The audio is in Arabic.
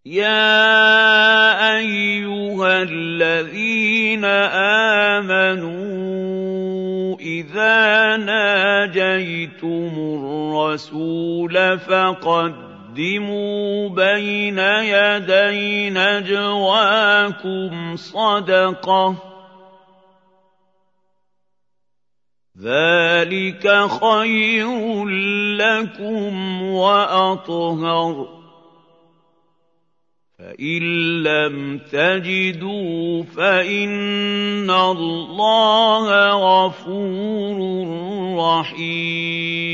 يَا أَيُّهَا الَّذِينَ آمَنُوا إِذَا نَاجَيْتُمُ الرَّسُولَ فَقَدِّمُوا بَيْنَ يَدَيْ نَجْوَاكُمْ صَدَقَةً ۚ ذَٰلِكَ خَيْرٌ لَّكُمْ وَأَطْهَرُ ۚ فَإِن لَّمْ تَجِدُوا فَإِنَّ اللَّهَ غَفُورٌ رَّحِيمٌ